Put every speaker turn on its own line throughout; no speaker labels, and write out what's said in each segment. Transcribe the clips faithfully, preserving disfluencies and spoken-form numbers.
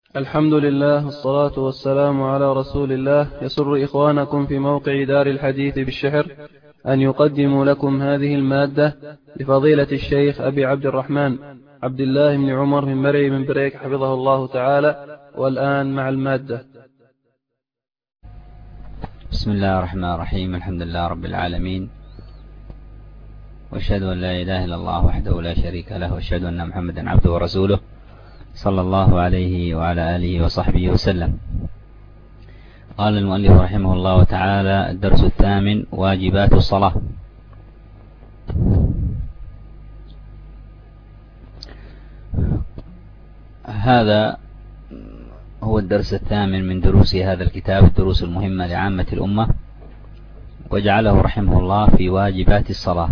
الحمد لله والصلاة والسلام على رسول الله. يسر إخوانكم في موقع دار الحديث بالشحر أن يقدموا لكم هذه المادة لفضيلة الشيخ أبي عبد الرحمن عبد الله بن عمر من مرعي من بريك حفظه الله تعالى. والآن مع المادة.
بسم الله الرحمن الرحيم. الحمد لله رب العالمين، وأشهد أن لا إله إلا الله وحده لا شريك له، وأشهد أن محمدا عبده ورسوله صلى الله عليه وعلى آله وصحبه وسلم. قال المؤلف رحمه الله تعالى: الدرس الثامن: واجبات الصلاة. هذا هو الدرس الثامن من دروس هذا الكتاب، الدروس المهمة لعامة الأمة، وجعله رحمه الله في واجبات الصلاة.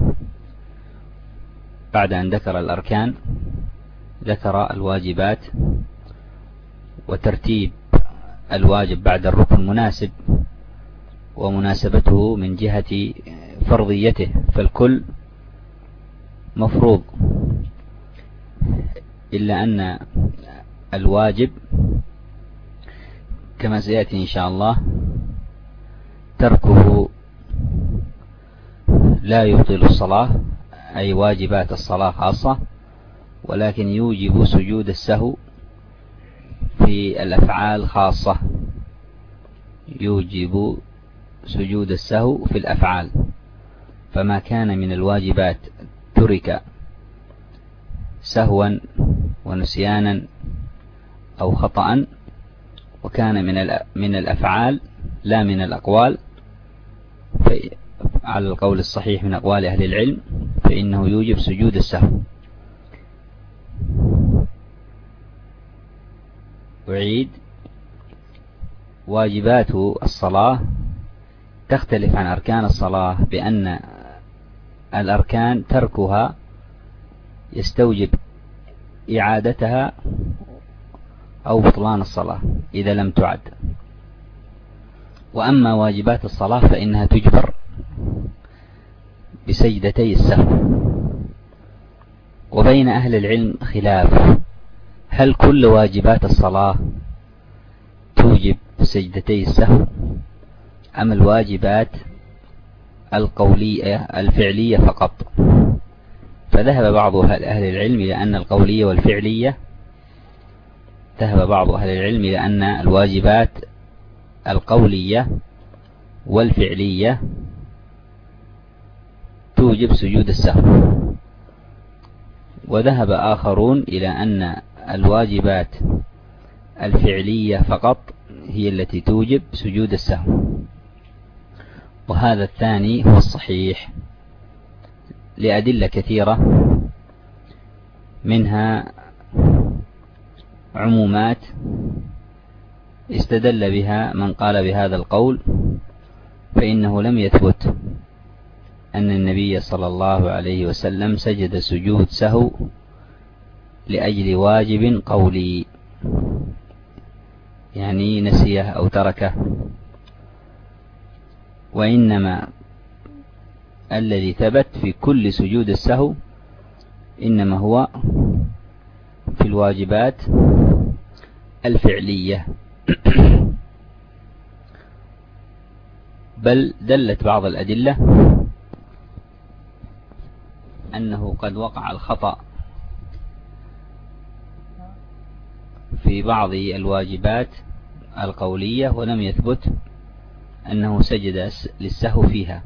بعد أن ذكر الأركان ذكر الواجبات، وترتيب الواجب بعد الركن مناسب، ومناسبته من جهة فرضيته، فالكل مفروض، إلا أن الواجب كما سيأتي إن شاء الله تركه لا يبطل الصلاة، أي واجبات الصلاة خاصة، ولكن يوجب سجود السهو في الأفعال خاصة، يوجب سجود السهو في الأفعال. فما كان من الواجبات ترك سهوا ونسيانا أو خطأ، وكان من من الأفعال لا من الأقوال، على القول الصحيح من أقوال أهل العلم، فإنه يوجب سجود السهو. أعيد: واجبات الصلاة تختلف عن أركان الصلاة، بأن الأركان تركها يستوجب إعادتها أو بطلان الصلاة إذا لم تعد. وأما واجبات الصلاة فإنها تجبر بسجدتي السهو. وبين أهل العلم خلاف: هل كل واجبات الصلاة توجب سجدتي السهو، أم الواجبات القولية الفعلية فقط؟ فذهب بعض أهل العلم إلى أن القولية والفعلية ذهب بعض أهل العلم إلى أن الواجبات القولية والفعلية توجب سجود السهو، وذهب آخرون إلى أن الواجبات الفعلية فقط هي التي توجب سجود السهو. وهذا الثاني هو الصحيح لأدلة كثيرة، منها عمومات استدل بها من قال بهذا القول، فإنه لم يثبت أن النبي صلى الله عليه وسلم سجد سجود سهو لأجل واجب قولي، يعني نسيه أو تركه، وإنما الذي ثبت في كل سجود السهو إنما هو في الواجبات الفعلية. بل دلت بعض الأدلة أنه قد وقع الخطأ في بعض الواجبات القولية ولم يثبت أنه سجد للسهو فيها،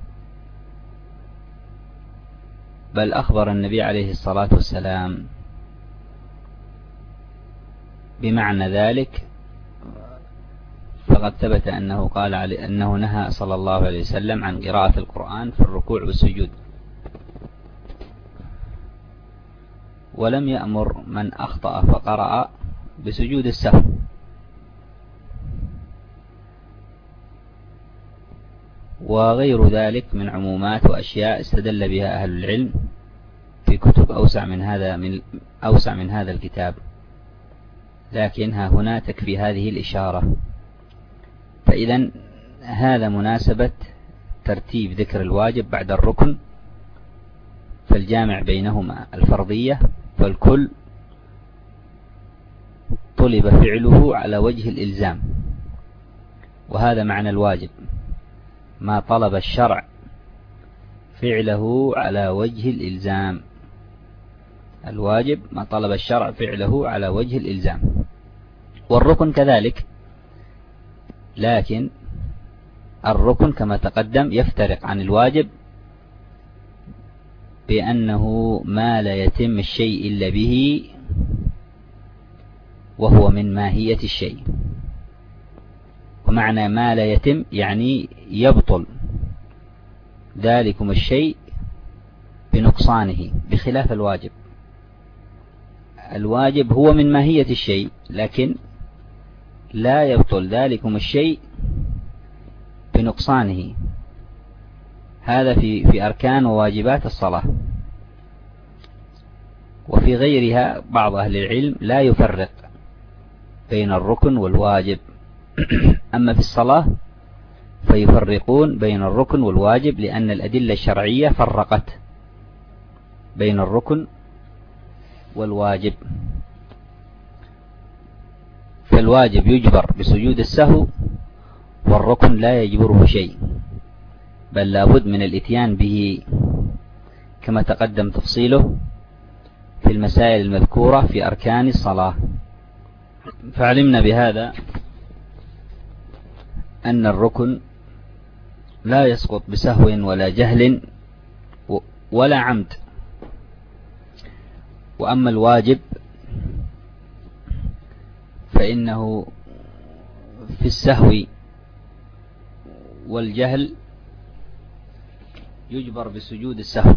بل أخبر النبي عليه الصلاة والسلام بمعنى ذلك، فقد ثبت أنه قال أنه نهى صلى الله عليه وسلم عن قراءة القرآن في الركوع والسجود، ولم يأمر من أخطأ فقرأ بسجود السهو. وغير ذلك من عمومات وأشياء استدل بها أهل العلم في كتب أوسع من هذا من أوسع من هذا الكتاب، لكن ها هنا تكفي هذه الإشارة. فإذا هذا مناسبة ترتيب ذكر الواجب بعد الركن، فالجامع بينهما الفرضية، فالكل طلب فعله على وجه الإلزام، وهذا معنى الواجب، ما طلب الشرع فعله على وجه الإلزام. الواجب ما طلب الشرع فعله على وجه الإلزام. والركن كذلك، لكن الركن كما تقدم يفترق عن الواجب بأنه ما لا يتم الشيء إلا به، وهو من ماهية الشيء. ومعنى ما لا يتم يعني يبطل ذلكم الشيء بنقصانه، بخلاف الواجب. الواجب هو من ماهية الشيء، لكن لا يبطل ذلكم الشيء بنقصانه. هذا في في أركان وواجبات الصلاة. وفي غيرها بعض أهل العلم لا يفرق بين الركن والواجب. أما في الصلاة فيفرقون بين الركن والواجب، لأن الأدلة الشرعية فرقت بين الركن والواجب. فالواجب يجبر بسجود السهو، والركن لا يجبره شيء، بل لابد من الاتيان به، كما تقدم تفصيله في المسائل المذكورة في أركان الصلاة. فعلمنا بهذا أن الركن لا يسقط بسهو ولا جهل ولا عمد. وأما الواجب فإنه في السهو والجهل يجبر بسجود السهو.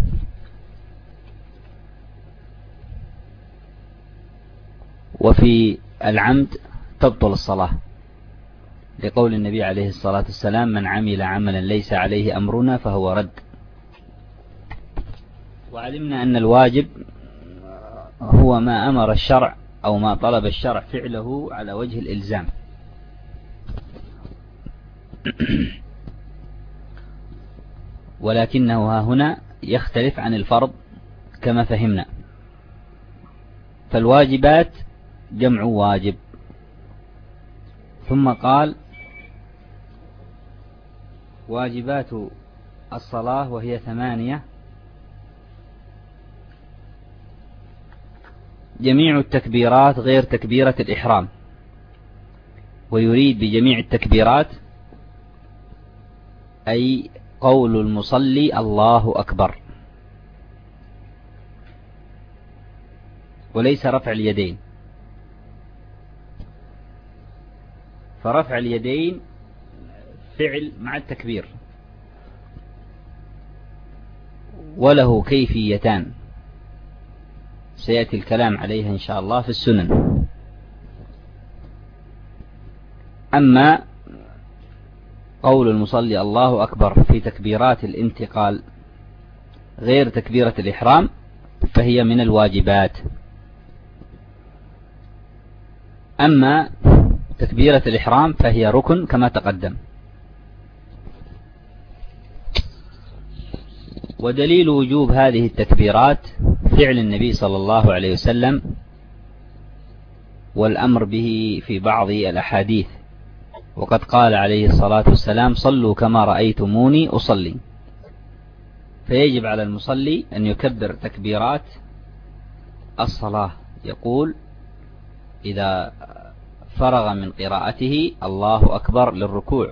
وفي العمد تبطل الصلاة، لقول النبي عليه الصلاة والسلام: من عمل عملا ليس عليه أمرنا فهو رد. وعلمنا أن الواجب هو ما أمر الشرع أو ما طلب الشرع فعله على وجه الإلزام. ولكنه ها هنا يختلف عن الفرض كما فهمنا. فالواجبات جمع واجب. ثم قال: واجبات الصلاة وهي ثمانية: جميع التكبيرات غير تكبيرة الإحرام. ويريد بجميع التكبيرات أي قول المصلي الله أكبر، وليس رفع اليدين. فرفع اليدين فعل مع التكبير، وله كيفيتان سيأتي الكلام عليها إن شاء الله في السنن. أما قول المصلي الله أكبر في تكبيرات الانتقال غير تكبيرة الإحرام فهي من الواجبات. أما تكبيرة الإحرام فهي ركن كما تقدم. ودليل وجوب هذه التكبيرات فعل النبي صلى الله عليه وسلم والأمر به في بعض الأحاديث. وقد قال عليه الصلاة والسلام: صلوا كما رأيتموني أصلي. فيجب على المصلي أن يكبر تكبيرات الصلاة. يقول إذا فرغ من قراءته: الله أكبر للركوع.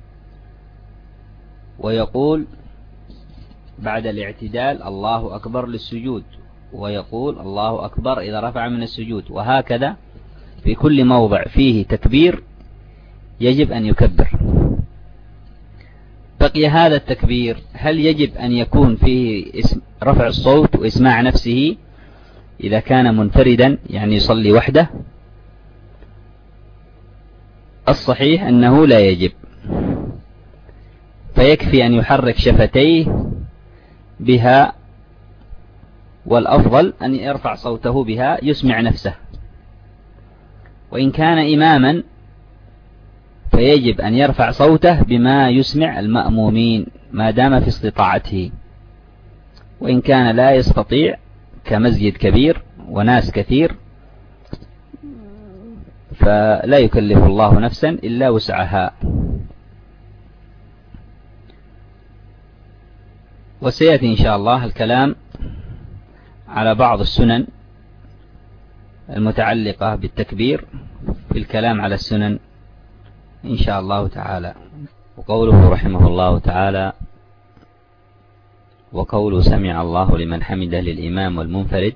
ويقول بعد الاعتدال: الله أكبر للسجود. ويقول: الله أكبر إذا رفع من السجود. وهكذا في كل موضع فيه تكبير يجب أن يكبر. بقي هذا التكبير، هل يجب أن يكون فيه رفع الصوت وإسماع نفسه إذا كان منفردا يعني يصلي وحده؟ الصحيح أنه لا يجب، فيكفي أن يحرك شفتيه بها، والأفضل أن يرفع صوته بها يسمع نفسه. وإن كان إماما فيجب أن يرفع صوته بما يسمع المأمومين ما دام في استطاعته. وإن كان لا يستطيع كمسجد كبير وناس كثير فلا يكلف الله نفسا إلا وسعها. وسيأتي إن شاء الله الكلام على بعض السنن المتعلقة بالتكبير في الكلام على السنن إن شاء الله تعالى. وقوله رحمه الله تعالى: وقول سمع الله لمن حمده للإمام والمنفرد،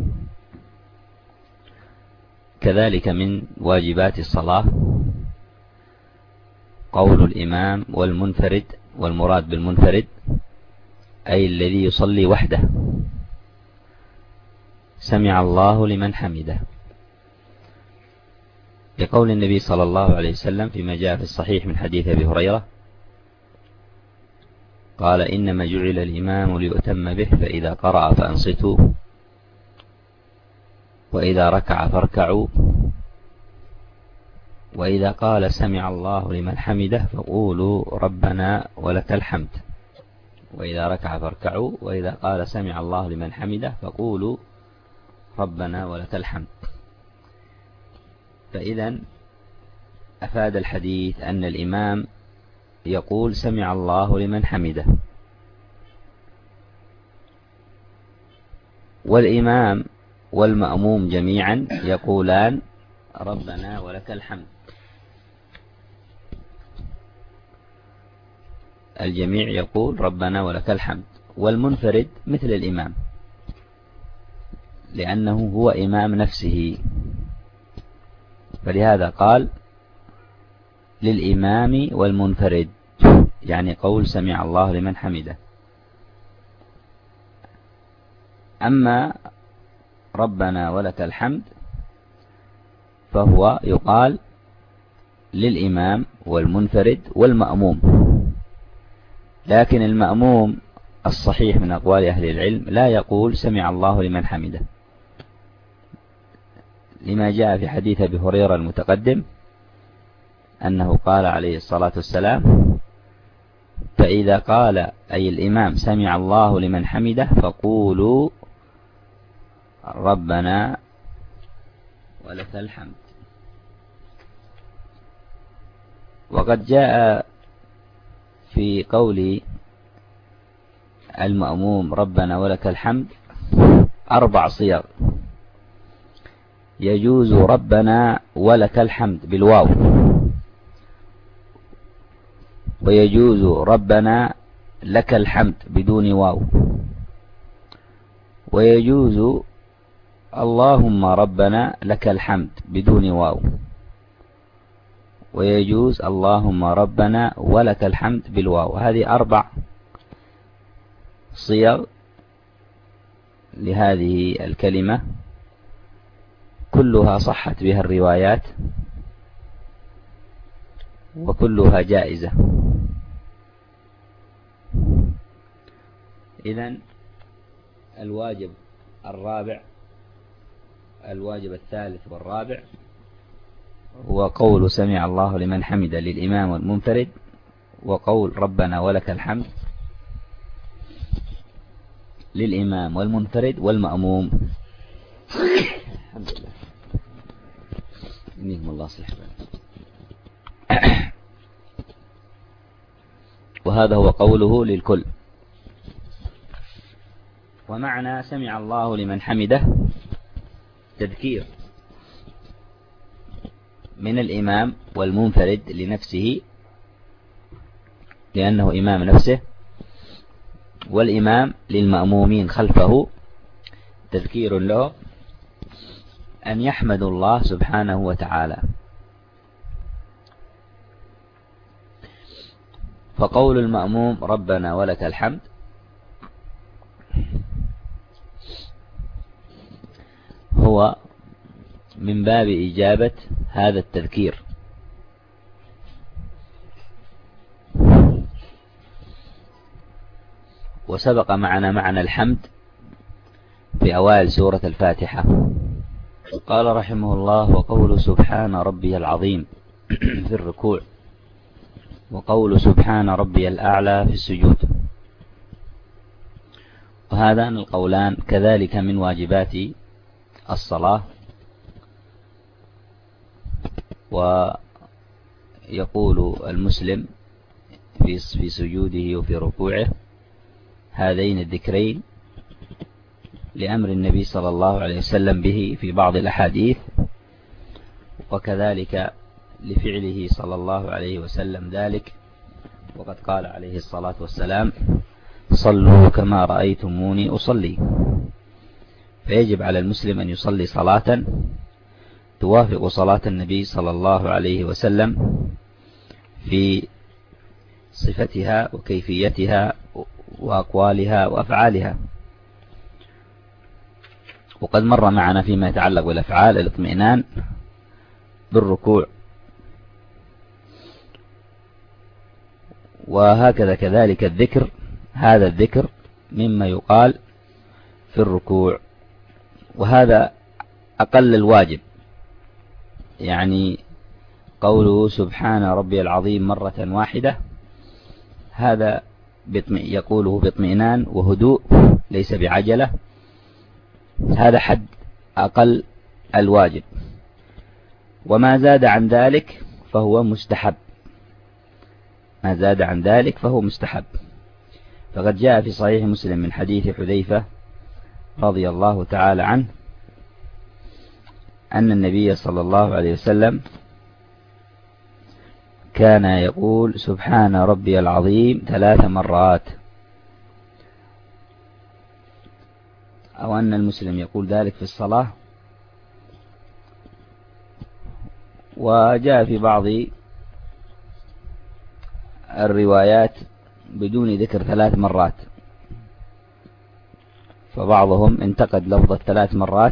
كذلك من واجبات الصلاة قول الإمام والمنفرد، والمراد بالمنفرد أي الذي يصلي وحده: سمع الله لمن حمده، لقول النبي صلى الله عليه وسلم فيما جاء في الصحيح من حديث أبي هريرة قال: إنما جعل الإمام ليؤتم به، فإذا قرأ فأنصتوا، وإذا ركع فاركعوا، وإذا قال سمع الله لمن حمده فقولوا ربنا ولك الحمد. وإذا ركع فاركعوا، وإذا قال سمع الله لمن حمده فقولوا ربنا ولك الحمد. فإذا أفاد الحديث أن الإمام يقول سمع الله لمن حمده، والإمام والمأموم جميعا يقولان ربنا ولك الحمد. الجميع يقول ربنا ولك الحمد، والمنفرد مثل الإمام لأنه هو إمام نفسه، فلهذا قال للإمام والمنفرد، يعني قول سمع الله لمن حمده. أما ربنا ولك الحمد فهو يقال للإمام والمنفرد والمأموم، لكن المأموم الصحيح من أقوال أهل العلم لا يقول سمع الله لمن حمده، لما جاء في حديث أبي هريرة المتقدم أنه قال عليه الصلاة والسلام: فإذا قال أي الإمام سمع الله لمن حمده فقولوا ربنا ولك الحمد. وقد جاء في قول المأموم ربنا ولك الحمد أربع صيغ: يجوز ربنا ولك الحمد بالواو، ويجوز ربنا لك الحمد بدون واو، ويجوز اللهم ربنا لك الحمد بدون واو، ويجوز اللهم ربنا ولك الحمد بالواو. هذه أربع صيغ لهذه الكلمة كلها صحت بها الروايات وكلها جائزة. إذن الواجب الرابع الواجب الثالث والرابع هو قول سمع الله لمن حمد للإمام والمنفرد، وقول ربنا ولك الحمد للإمام والمنفرد والمأموم. الحمد لله إنهم الله صلح. وهذا هو قوله للكل. ومعنى سمع الله لمن حمده تذكير من الإمام والمنفرد لنفسه لأنه إمام نفسه، والإمام للمأمومين خلفه تذكير له أن يحمدوا الله سبحانه وتعالى. فقول المأموم ربنا ولك الحمد هو من باب إجابة هذا التذكير. وسبق معنا معنى الحمد في أوائل سورة الفاتحة. قال رحمه الله: وقول سبحان ربي العظيم في الركوع، وقول سبحان ربي الأعلى في السجود. وهذان القولان كذلك من واجبات الصلاة، ويقول المسلم في سجوده وفي ركوعه هذين الذكرين لأمر النبي صلى الله عليه وسلم به في بعض الأحاديث، وكذلك لفعله صلى الله عليه وسلم ذلك، وقد قال عليه الصلاة والسلام: صلوا كما رأيتموني أصلي. فيجب على المسلم أن يصلي صلاة توافق صلاة النبي صلى الله عليه وسلم في صفتها وكيفيتها وأقوالها وأفعالها. وقد مر معنا فيما يتعلق بالأفعال الاطمئنان بالركوع، وهكذا كذلك الذكر، هذا الذكر مما يقال في الركوع، وهذا أقل الواجب، يعني قوله سبحان ربي العظيم مرة واحدة هذا يقوله باطمئنان وهدوء ليس بعجلة، هذا حد أقل الواجب. وما زاد عن ذلك فهو مستحب، ما زاد عن ذلك فهو مستحب. فقد جاء في صحيح مسلم من حديث حذيفة رضي الله تعالى عنه أن النبي صلى الله عليه وسلم كان يقول سبحان ربي العظيم ثلاث مرات، أو أن المسلم يقول ذلك في الصلاة. وجاء في بعض الروايات بدون ذكر ثلاث مرات، فبعضهم انتقد لفظ الثلاث مرات،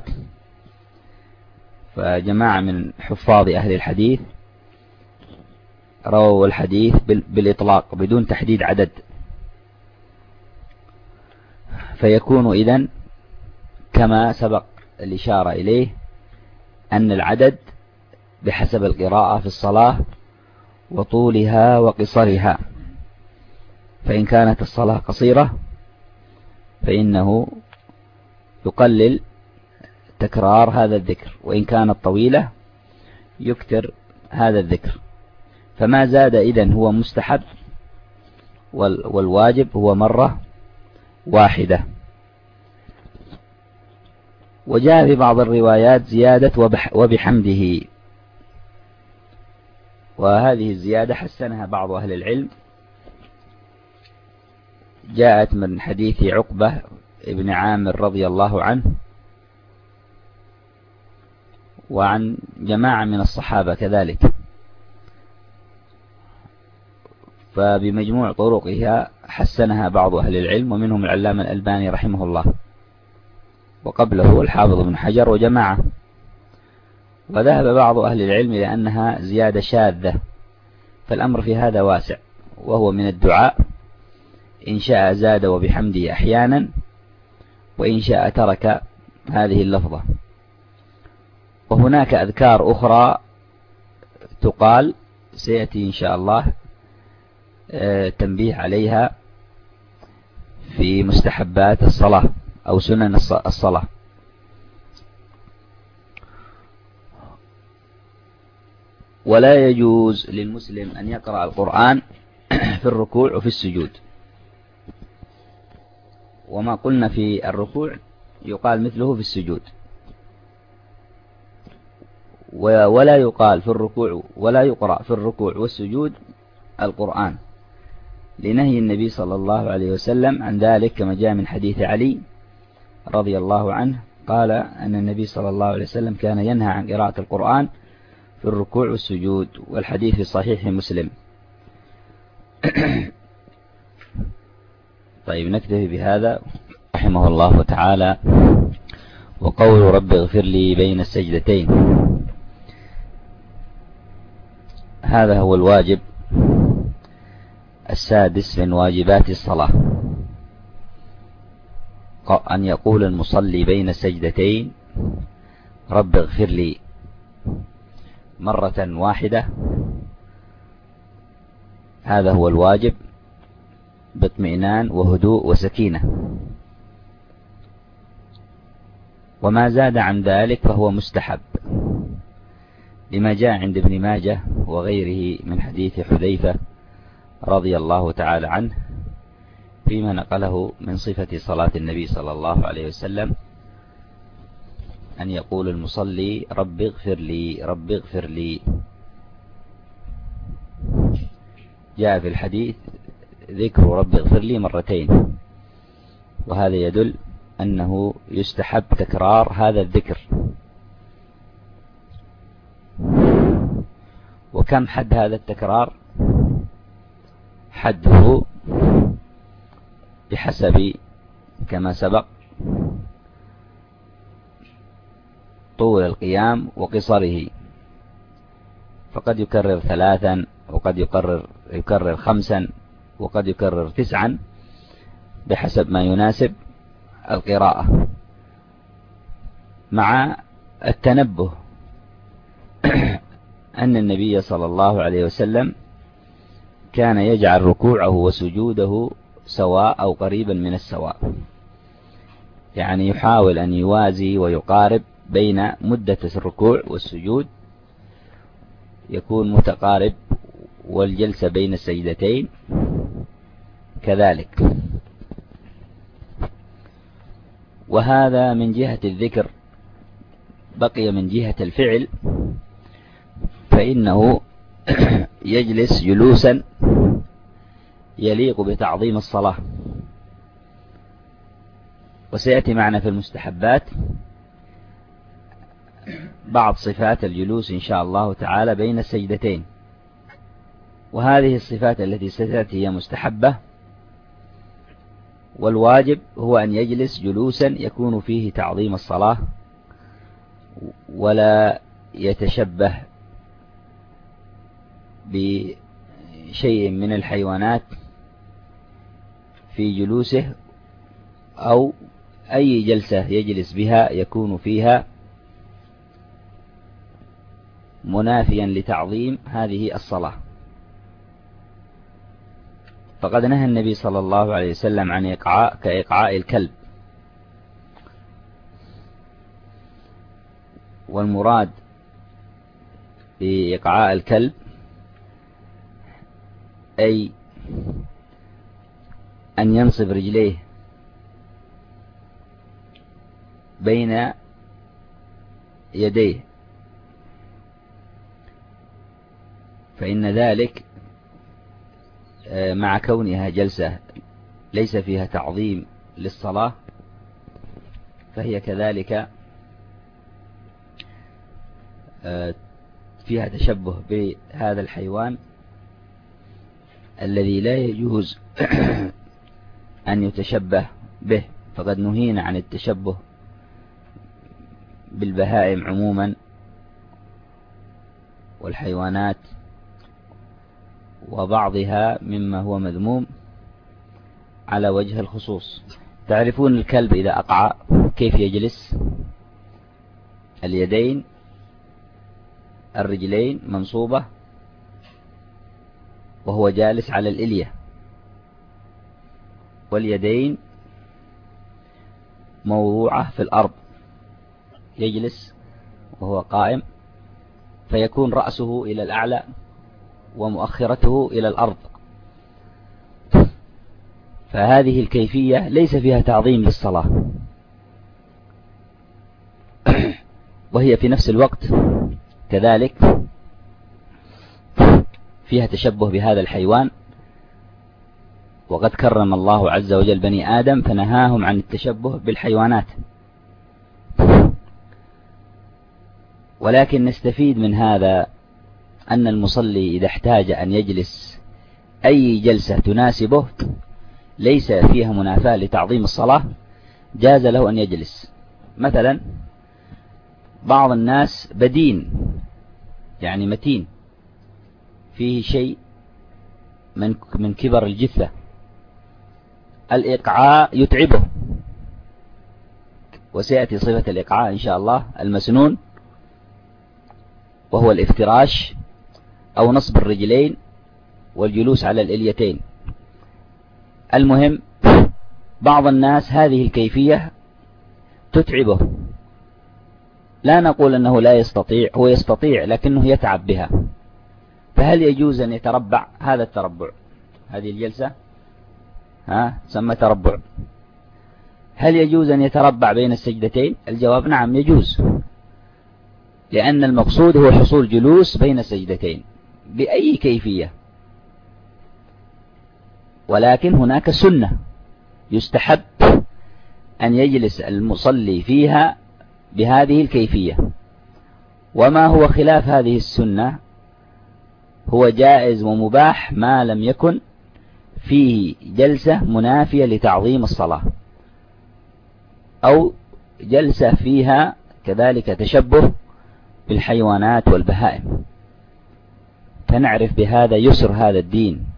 فجماعة من حفاظ أهل الحديث رووا الحديث بالإطلاق بدون تحديد عدد، فيكون إذن كما سبق الإشارة إليه أن العدد بحسب القراءة في الصلاة وطولها وقصرها، فإن كانت الصلاة قصيرة فإنه يقلل تكرار هذا الذكر، وإن كانت طويلة يكتر هذا الذكر. فما زاد إذن هو مستحب، والواجب هو مرة واحدة. وجاء في بعض الروايات زيادة وبحمده، وهذه الزيادة حسنها بعض أهل العلم، جاءت من حديث عقبة ابن عامر رضي الله عنه وعن جماعة من الصحابة كذلك، فبمجموع طرقها حسنها بعض أهل العلم، ومنهم العلامة الألباني رحمه الله، وقبله الحافظ بن حجر وجماعة. وذهب بعض أهل العلم إلى أنها زيادة شاذة، فالأمر في هذا واسع، وهو من الدعاء، إن شاء زاد وبحمده أحيانا، وإن شاء ترك هذه اللفظة. وهناك أذكار أخرى تقال سيأتي إن شاء الله تنبيه عليها في مستحبات الصلاة أو سنن الصلاة. ولا يجوز للمسلم أن يقرأ القرآن في الركوع وفي السجود، وما قلنا في الركوع يقال مثله في السجود، ولا يقال في الركوع ولا يقرأ في الركوع والسجود القرآن، لنهي النبي صلى الله عليه وسلم عن ذلك، كما جاء من حديث علي رضي الله عنه قال أن النبي صلى الله عليه وسلم كان ينهى عن قراءة القرآن في الركوع والسجود، والحديث في صحيح مسلم. طيب نكتفي بهذا رحمه الله تعالى. وقول رب اغفر لي بين السجدتين، هذا هو الواجب السادس من واجبات الصلاة، أن يقول المصلي بين السجدتين رب اغفر لي مرة واحدة، هذا هو الواجب باطمئنان وهدوء وسكينة. وما زاد عن ذلك فهو مستحب، لما جاء عند ابن ماجه وغيره من حديث حذيفة رضي الله تعالى عنه فيما نقله من صفة صلاة النبي صلى الله عليه وسلم أن يقول المصلي رب اغفر لي رب اغفر لي. جاء في الحديث ذكر رب اغفر لي مرتين، وهذا يدل أنه يستحب تكرار هذا الذكر. وكم حد هذا التكرار؟ حده بحسب كما سبق طول القيام وقصره، فقد يكرر ثلاثا وقد يكرر يكرر خمسا وقد يكرر تسعا بحسب ما يناسب القراءة، مع التنبه أن النبي صلى الله عليه وسلم كان يجعل ركوعه وسجوده سواء أو قريبا من السواء، يعني يحاول أن يوازي ويقارب بين مدة الركوع والسجود يكون متقارب، والجلسة بين السجدتين كذلك. وهذا من جهة الذكر. بقي من جهة الفعل فإنه يجلس جلوسا يليق بتعظيم الصلاة، وسيأتي معنا في المستحبات بعض صفات الجلوس إن شاء الله تعالى بين السجدتين، وهذه الصفات التي ستأتي هي مستحبة، والواجب هو أن يجلس جلوسا يكون فيه تعظيم الصلاة ولا يتشبه بشيء من الحيوانات في جلوسه، أو أي جلسة يجلس بها يكون فيها منافيا لتعظيم هذه الصلاة. فقد نهى النبي صلى الله عليه وسلم عن إيقاع كإيقاع الكلب، والمراد بإيقاع الكلب أي أن ينصب رجليه بين يديه، فإن ذلك مع كونها جلسة ليس فيها تعظيم للصلاة فهي كذلك فيها تشبه بهذا الحيوان الذي لا يجوز أن يتشبه به. فقد نهينا عن التشبه بالبهائم عموما والحيوانات وبعضها مما هو مذموم على وجه الخصوص. تعرفون الكلب إذا أقع كيف يجلس؟ اليدين الرجلين منصوبة وهو جالس على الإلية، واليدين موضوعة في الأرض، يجلس وهو قائم فيكون رأسه إلى الأعلى ومؤخرته إلى الأرض. فهذه الكيفية ليس فيها تعظيم للصلاة، وهي في نفس الوقت كذلك فيها تشبه بهذا الحيوان. وقد كرم الله عز وجل بني آدم فنهاهم عن التشبه بالحيوانات. ولكن نستفيد من هذا أن المصلي إذا احتاج أن يجلس أي جلسة تناسبه ليس فيها منافاة لتعظيم الصلاة جاز له أن يجلس. مثلا بعض الناس بدين يعني متين فيه شيء من من كبر الجثة، الإقعاء يتعبه، وسيأتي صفة الإقعاء إن شاء الله المسنون، وهو الافتراش أو نصب الرجلين والجلوس على الإليتين. المهم بعض الناس هذه الكيفية تتعبه لا نقول أنه لا يستطيع، هو يستطيع لكنه يتعب بها. فهل يجوز أن يتربع؟ هذا التربع، هذه الجلسة ها تسمى تربع. هل يجوز أن يتربع بين السجدتين؟ الجواب نعم يجوز، لأن المقصود هو حصول جلوس بين السجدتين بأي كيفية. ولكن هناك سنة يستحب أن يجلس المصلي فيها بهذه الكيفية، وما هو خلاف هذه السنة هو جائز ومباح ما لم يكن فيه جلسة منافية لتعظيم الصلاة، أو جلسة فيها كذلك تشبه بالحيوانات والبهائم. فنعرف بهذا يسر هذا الدين.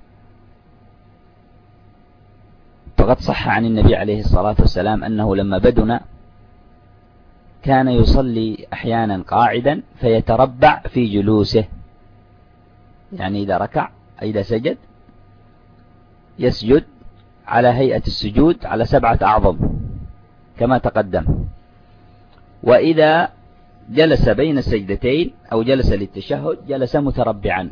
فقد صح عن النبي عليه الصلاة والسلام أنه لما بدنا كان يصلي أحيانا قاعدا فيتربع في جلوسه، يعني إذا ركع إذا سجد يسجد على هيئة السجود على سبعة أعظم كما تقدم، وإذا جلس بين السجدتين أو جلس للتشهد جلس متربعا.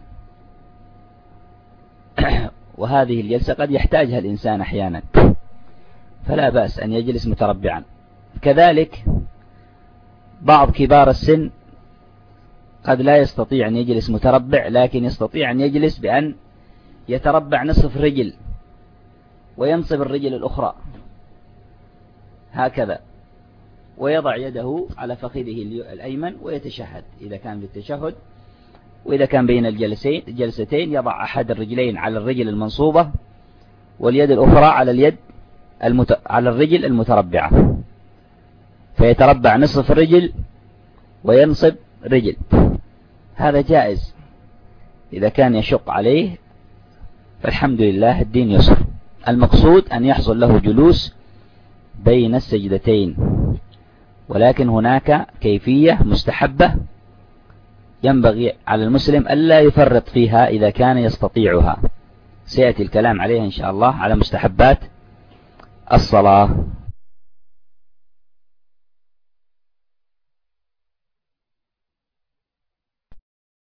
وهذه الجلسة قد يحتاجها الإنسان أحيانا، فلا بأس أن يجلس متربعا. كذلك بعض كبار السن قد لا يستطيع أن يجلس متربع، لكن يستطيع أن يجلس بأن يتربع نصف رجل وينصب الرجل الأخرى هكذا، ويضع يده على فخذه الأيمن ويتشهد إذا كان بالتشهد. وإذا كان بين الجلسين الجلستين يضع أحد الرجلين على الرجل المنصوبة واليد الأخرى على اليد المت... على الرجل المتربعة، فيتربع نصف الرجل وينصب رجل. هذا جائز إذا كان يشق عليه، فالحمد لله الدين يسر. المقصود أن يحصل له جلوس بين السجدتين، ولكن هناك كيفية مستحبة ينبغي على المسلم ألا يفرط فيها إذا كان يستطيعها. سيأتي الكلام عليها إن شاء الله على مستحبات الصلاة.